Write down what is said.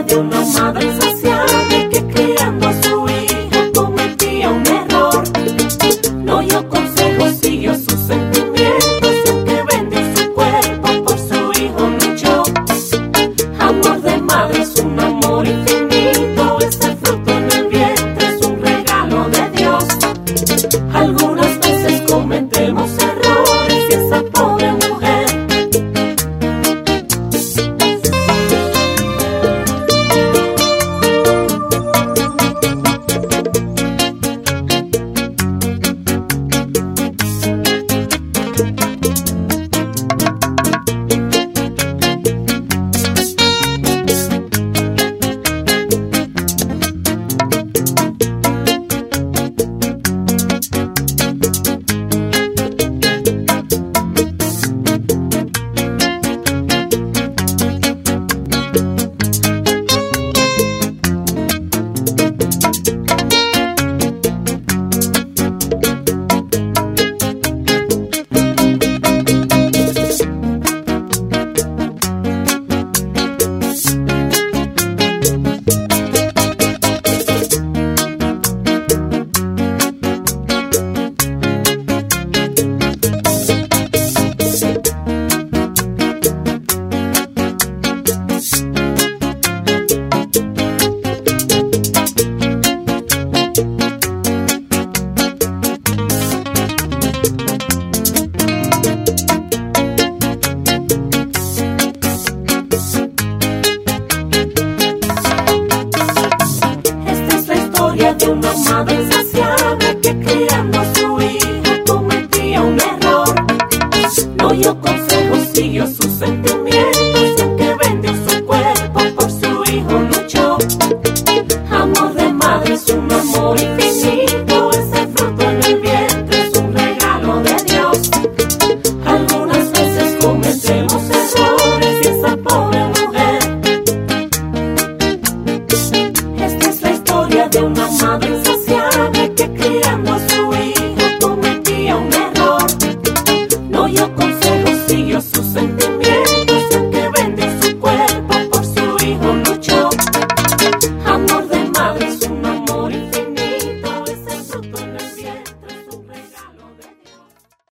de una madre insaciable que criando a su hijo cometía un error. No oyó consejos, siguió sus sentimientos y aunque vendió su cuerpo por su hijo luchó. Amor de madre es un amor infinito, ese fruto en el vientre es un regalo de Dios. Algunas veces cometemos errores y esa pobre mujer de una madre insaciable que criando a su hijo cometía un error. No oyó consejos, siguió sus sentimientos y aunque vendió su cuerpo por su hijo luchó. Amor de madre es un amor infinito, ese fruto en el vientre es un regalo de Dios. Algunas veces cometemos errores y esa pobre mujer. Esta es la historia de una madre insaciable que criando a su hijo cometía un error. No oyó consejos, siguió sus sentimientos